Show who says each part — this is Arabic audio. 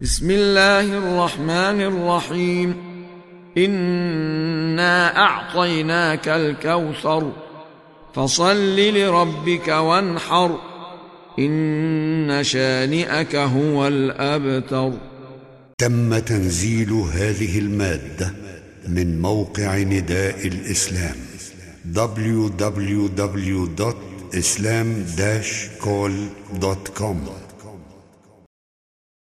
Speaker 1: بسم الله الرحمن الرحيم. إنا أعطيناك الكوثر فصل لربك وانحر إن شانئك هو الأبتر.
Speaker 2: تم تنزيل هذه المادة من موقع نداء الإسلام www.islam-call.com